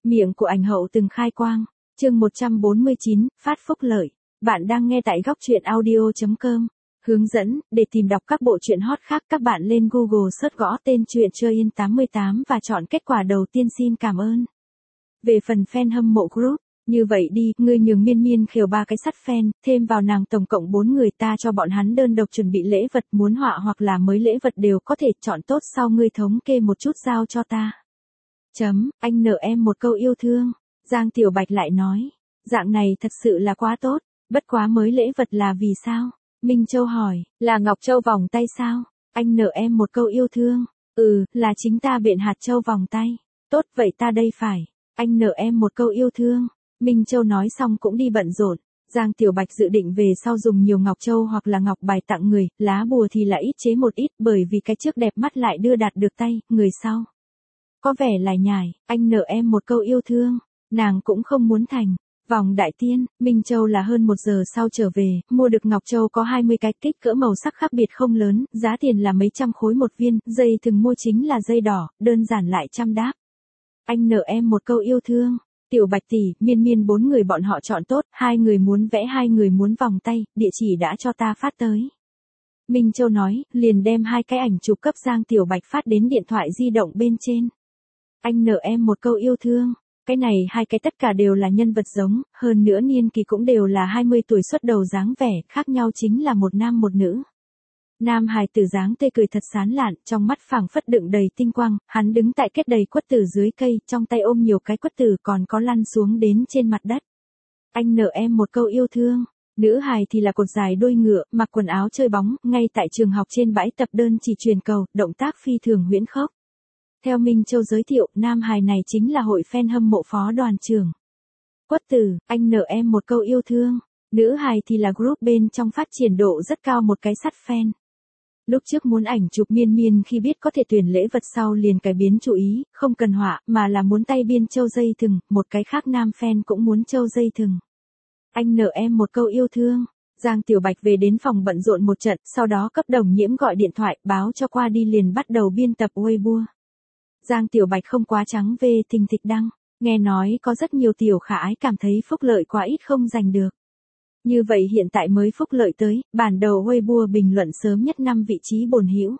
Miệng của ảnh hậu từng khai quang. Chương 149, phát phúc lợi. Bạn đang nghe tại góc truyện audio.com. Hướng dẫn, để tìm đọc các bộ truyện hot khác các bạn lên Google search gõ tên truyện Chơi Yên 88 và chọn kết quả đầu tiên xin cảm ơn. Về phần fan hâm mộ group, như vậy đi, ngươi nhường Miên Miên khều 3 cái sắt fan, thêm vào nàng tổng cộng 4 người ta cho bọn hắn đơn độc chuẩn bị lễ vật muốn họa hoặc là mới lễ vật đều có thể chọn tốt sau ngươi thống kê một chút giao cho ta. Anh nợ em một câu yêu thương. Giang Tiểu Bạch lại nói, dạng này thật sự là quá tốt, bất quá mới lễ vật là vì sao? Minh Châu hỏi, là ngọc châu vòng tay sao? Anh nợ em một câu yêu thương. Là chính ta biện hạt châu vòng tay. Tốt vậy ta đây phải. Anh nợ em một câu yêu thương. Minh Châu nói xong cũng đi bận rộn. Giang Tiểu Bạch dự định về sau dùng nhiều ngọc châu hoặc là ngọc bài tặng người, lá bùa thì lại ít chế một ít bởi vì cái trước đẹp mắt lại đưa đạt được tay, người sau có vẻ lải nhải, anh nợ em một câu yêu thương, nàng cũng không muốn thành. Vòng đại tiên, Minh Châu là hơn 1 giờ sau trở về, mua được ngọc châu có 20 cái, kích cỡ màu sắc khác biệt không lớn, giá tiền là mấy trăm khối một viên, dây thừng mua chính là dây đỏ, đơn giản lại chăm đáp. Anh nợ em một câu yêu thương. Tiểu Bạch tỷ, Miên Miên 4 người bọn họ chọn tốt, 2 người muốn vẽ 2 người muốn vòng tay, địa chỉ đã cho ta phát tới. Minh Châu nói, liền đem 2 cái ảnh chụp cấp Giang Tiểu Bạch phát đến điện thoại di động bên trên. Anh nợ em một câu yêu thương. Cái này 2 cái tất cả đều là nhân vật giống, hơn nữa niên kỳ cũng đều là 20 tuổi xuất đầu dáng vẻ, khác nhau chính là một nam một nữ. Nam hài tử dáng tươi cười thật sán lạn, trong mắt phảng phất đựng đầy tinh quang, hắn đứng tại kết đầy quất tử dưới cây, trong tay ôm nhiều cái quất tử còn có lăn xuống đến trên mặt đất. Anh nợ em một câu yêu thương. Nữ hài thì là cột dài đuôi ngựa, mặc quần áo chơi bóng, ngay tại trường học trên bãi tập đơn chỉ truyền cầu, động tác phi thường huyễn khốc. Theo Minh Châu giới thiệu, nam hài này chính là hội fan hâm mộ phó đoàn trưởng. Quất tử, anh nợ em một câu yêu thương. Nữ hài thì là group bên trong phát triển độ rất cao một cái sắt fan. Lúc trước muốn ảnh chụp Miên Miên khi biết có thể tuyển lễ vật sau liền cải biến chủ ý, không cần họa, mà là muốn tay biên châu dây thừng, một cái khác nam fan cũng muốn châu dây thừng. Anh nợ em một câu yêu thương. Giang Tiểu Bạch về đến phòng bận rộn một trận, sau đó cấp Đồng Nhiễm gọi điện thoại, báo cho qua đi liền bắt đầu biên tập Weibo. Giang Tiểu Bạch không quá trắng về thình thịch đăng, nghe nói có rất nhiều tiểu khả ái cảm thấy phúc lợi quá ít không giành được. Như vậy hiện tại mới phúc lợi tới, bản đầu Weibo bình luận sớm nhất 5 vị trí bồn hữu.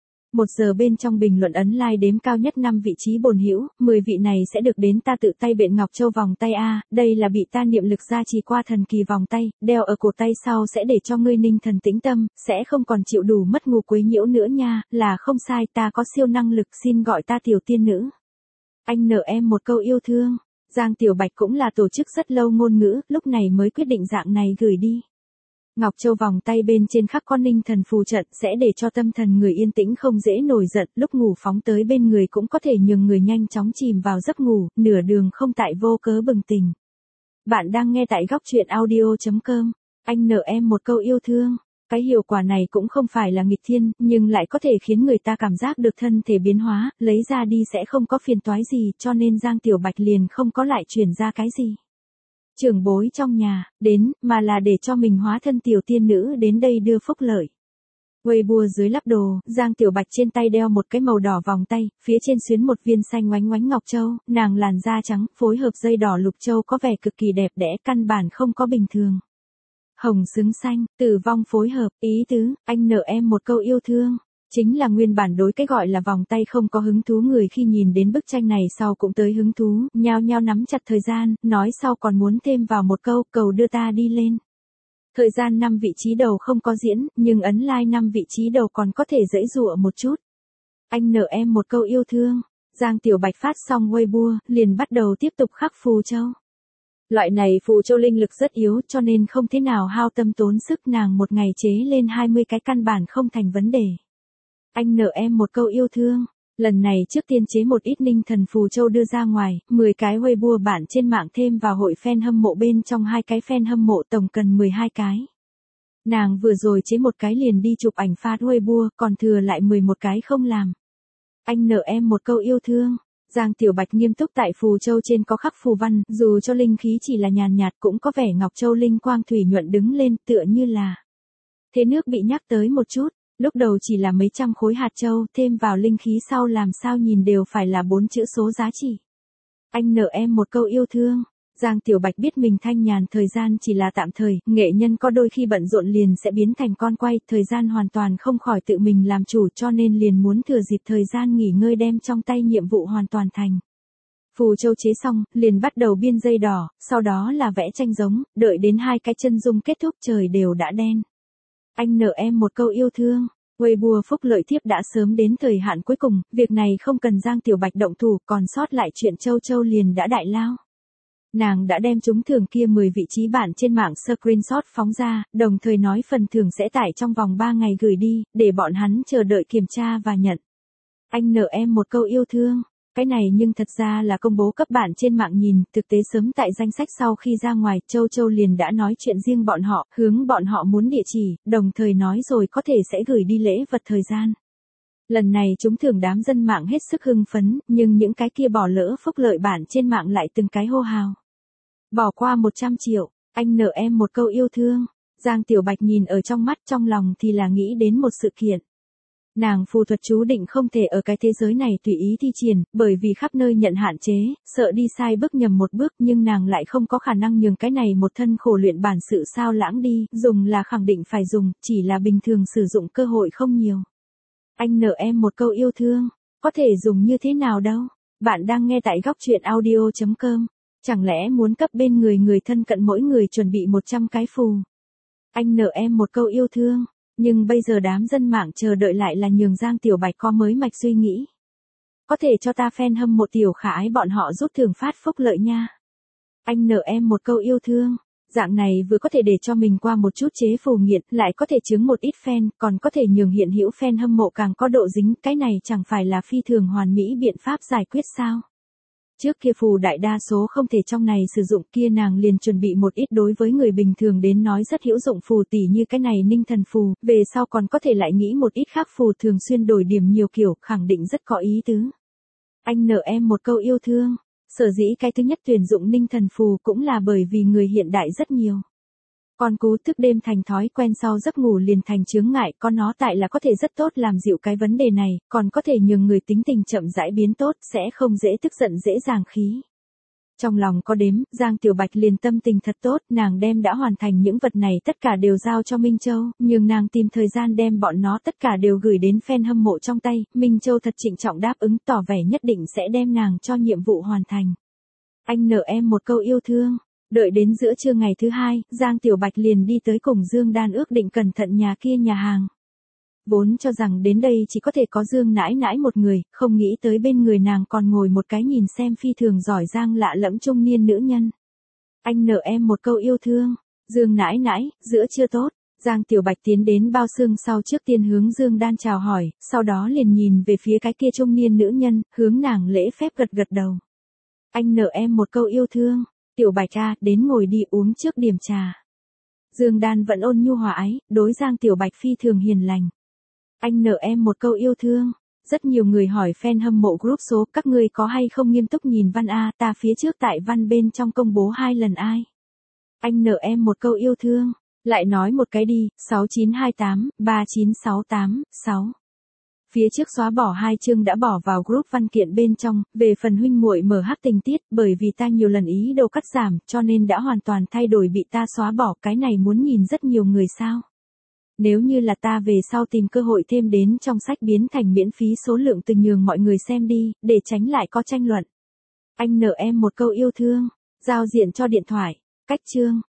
1 giờ bên trong bình luận ấn like đếm cao nhất 5 vị trí bồn hữu, 10 vị này sẽ được đến ta tự tay biện ngọc châu vòng tay a, đây là bị ta niệm lực gia trì qua thần kỳ vòng tay, đeo ở cổ tay sau sẽ để cho ngươi ninh thần tĩnh tâm, sẽ không còn chịu đủ mất ngủ quấy nhiễu nữa nha, là không sai, ta có siêu năng lực, xin gọi ta tiểu tiên nữ. Anh nợ em một câu yêu thương. Giang Tiểu Bạch cũng là tổ chức rất lâu ngôn ngữ, lúc này mới quyết định dạng này gửi đi. Ngọc châu vòng tay bên trên khắc con ninh thần phù trận sẽ để cho tâm thần người yên tĩnh không dễ nổi giận, lúc ngủ phóng tới bên người cũng có thể nhường người nhanh chóng chìm vào giấc ngủ, nửa đường không tại vô cớ bừng tỉnh. Bạn đang nghe tại góc truyện audio.com. Anh nợ em một câu yêu thương. Cái hiệu quả này cũng không phải là nghịch thiên, nhưng lại có thể khiến người ta cảm giác được thân thể biến hóa, lấy ra đi sẽ không có phiền toái gì, cho nên Giang Tiểu Bạch liền không có lại chuyển ra cái gì. Trưởng bối trong nhà, đến, mà là để cho mình hóa thân tiểu tiên nữ đến đây đưa phúc lợi. Weibo dưới lắp đồ, Giang Tiểu Bạch trên tay đeo một cái màu đỏ vòng tay, phía trên xuyến một viên xanh ngoánh ngoánh ngọc châu, nàng làn da trắng, phối hợp dây đỏ lục châu có vẻ cực kỳ đẹp đẽ, căn bản không có bình thường. Hồng xứng xanh, tử vong phối hợp, ý tứ, anh nợ em một câu yêu thương. Chính là nguyên bản đối cái gọi là vòng tay không có hứng thú người khi nhìn đến bức tranh này sau cũng tới hứng thú, nhao nhao nắm chặt thời gian, nói sau còn muốn thêm vào một câu, cầu đưa ta đi lên. Thời gian 5 vị trí đầu không có diễn, nhưng ấn like 5 vị trí đầu còn có thể dãy dụa một chút. Anh nợ em một câu yêu thương. Giang Tiểu Bạch phát xong Weibo, liền bắt đầu tiếp tục khắc phù châu. Loại này phù châu linh lực rất yếu cho nên không thế nào hao tâm tốn sức, nàng một ngày chế lên 20 cái căn bản không thành vấn đề. Anh nợ em một câu yêu thương. Lần này trước tiên chế một ít ninh thần phù châu đưa ra ngoài, 10 cái Weibo bản trên mạng thêm vào hội fan hâm mộ bên trong 2 cái fan hâm mộ tổng cần 12 cái. Nàng vừa rồi chế một cái liền đi chụp ảnh phát Weibo, còn thừa lại 11 cái không làm. Anh nợ em một câu yêu thương. Giang Tiểu Bạch nghiêm túc tại phù châu trên có khắc phù văn, dù cho linh khí chỉ là nhàn nhạt cũng có vẻ ngọc châu linh quang thủy nhuận đứng lên, tựa như là thế nước bị nhắc tới một chút. Lúc đầu chỉ là mấy trăm khối hạt châu, thêm vào linh khí sau làm sao nhìn đều phải là 4 chữ số giá trị. Anh nợ em một câu yêu thương. Giang Tiểu Bạch biết mình thanh nhàn thời gian chỉ là tạm thời, nghệ nhân có đôi khi bận rộn liền sẽ biến thành con quay, thời gian hoàn toàn không khỏi tự mình làm chủ cho nên liền muốn thừa dịp thời gian nghỉ ngơi đem trong tay nhiệm vụ hoàn toàn thành. Phù châu chế xong, liền bắt đầu biên dây đỏ, sau đó là vẽ tranh giống, đợi đến hai cái chân dung kết thúc trời đều đã đen. Anh nợ em một câu yêu thương. Weibo phúc lợi thiếp đã sớm đến thời hạn cuối cùng, việc này không cần Giang Tiểu Bạch động thủ, còn sót lại chuyện Châu Châu liền đã đại lao. Nàng đã đem trúng thưởng kia 10 vị trí bản trên mạng screenshot phóng ra, đồng thời nói phần thưởng sẽ tải trong vòng 3 ngày gửi đi, để bọn hắn chờ đợi kiểm tra và nhận. Anh nợ em một câu yêu thương. Cái này nhưng thật ra là công bố cấp bản trên mạng nhìn, thực tế sớm tại danh sách sau khi ra ngoài, Châu Châu liền đã nói chuyện riêng bọn họ, hướng bọn họ muốn địa chỉ, đồng thời nói rồi có thể sẽ gửi đi lễ vật thời gian. Lần này chúng thưởng đám dân mạng hết sức hưng phấn, nhưng những cái kia bỏ lỡ phúc lợi bản trên mạng lại từng cái hô hào. Bỏ qua 100 triệu, anh nợ em một câu yêu thương. Giang Tiểu Bạch nhìn ở trong mắt trong lòng thì là nghĩ đến một sự kiện. Nàng phù thuật chú định không thể ở cái thế giới này tùy ý thi triển, bởi vì khắp nơi nhận hạn chế, sợ đi sai bước nhầm một bước nhưng nàng lại không có khả năng nhường cái này một thân khổ luyện bản sự sao lãng đi, dùng là khẳng định phải dùng, chỉ là bình thường sử dụng cơ hội không nhiều. Anh nợ em một câu yêu thương, có thể dùng như thế nào đâu, bạn đang nghe tại góc truyện audio.com, chẳng lẽ muốn cấp bên người thân cận mỗi người chuẩn bị 100 cái phù. Anh nợ em một câu yêu thương. Nhưng bây giờ đám dân mạng chờ đợi lại là nhường Giang Tiểu Bạch có mới mạch suy nghĩ. Có thể cho ta fan hâm mộ Tiểu Khả Ái bọn họ rút thưởng phát phúc lợi nha. Anh nợ em một câu yêu thương. Dạng này vừa có thể để cho mình qua một chút chế phù nghiện, lại có thể chướng một ít fan, còn có thể nhường hiện hữu fan hâm mộ càng có độ dính, cái này chẳng phải là phi thường hoàn mỹ biện pháp giải quyết sao. Trước kia phù đại đa số không thể trong này sử dụng kia nàng liền chuẩn bị một ít đối với người bình thường đến nói rất hữu dụng phù tỉ như cái này ninh thần phù, về sau còn có thể lại nghĩ một ít khác phù thường xuyên đổi điểm nhiều kiểu, khẳng định rất có ý tứ. Anh nợ em một câu yêu thương, sở dĩ cái thứ nhất tuyển dụng ninh thần phù cũng là bởi vì người hiện đại rất nhiều. Con cú thức đêm thành thói quen sau giấc ngủ liền thành chướng ngại, con nó tại là có thể rất tốt làm dịu cái vấn đề này, còn có thể nhường người tính tình chậm rãi biến tốt, sẽ không dễ tức giận dễ dàng khí. Trong lòng có đếm, Giang Tiểu Bạch liền tâm tình thật tốt, nàng đem đã hoàn thành những vật này tất cả đều giao cho Minh Châu, nhưng nàng tìm thời gian đem bọn nó tất cả đều gửi đến fan hâm mộ trong tay, Minh Châu thật trịnh trọng đáp ứng tỏ vẻ nhất định sẽ đem nàng cho nhiệm vụ hoàn thành. Anh nợ em một câu yêu thương. Đợi đến giữa trưa ngày thứ hai, Giang Tiểu Bạch liền đi tới cùng Dương Đan ước định cẩn thận nhà kia nhà hàng. Vốn cho rằng đến đây chỉ có thể có Dương nãi nãi một người, không nghĩ tới bên người nàng còn ngồi một cái nhìn xem phi thường giỏi giang lạ lẫm trung niên nữ nhân. Anh nợ em một câu yêu thương. Dương nãi nãi, giữa trưa tốt. Giang Tiểu Bạch tiến đến bao xương sau trước tiên hướng Dương Đan chào hỏi, sau đó liền nhìn về phía cái kia trung niên nữ nhân, hướng nàng lễ phép gật gật đầu. Anh nợ em một câu yêu thương. Tiểu Bạch à, đến ngồi đi uống trước điểm trà. Dương Đan vẫn ôn nhu hòa ái, đối Giang Tiểu Bạch phi thường hiền lành. Anh nợ em một câu yêu thương. Rất nhiều người hỏi fan hâm mộ group số các ngươi có hay không nghiêm túc nhìn văn A, ta phía trước tại văn bên trong công bố 2 lần ai. Anh nợ em một câu yêu thương. Lại nói một cái đi, 6928, 3968, 6. Phía trước xóa bỏ 2 chương đã bỏ vào group văn kiện bên trong, về phần huynh muội mở hắc tình tiết, bởi vì ta nhiều lần ý đồ cắt giảm, cho nên đã hoàn toàn thay đổi bị ta xóa bỏ, cái này muốn nhìn rất nhiều người sao. Nếu như là ta về sau tìm cơ hội thêm đến trong sách biến thành miễn phí số lượng từ nhường mọi người xem đi, để tránh lại có tranh luận. Anh nợ em một câu yêu thương, giao diện cho điện thoại, cách chương.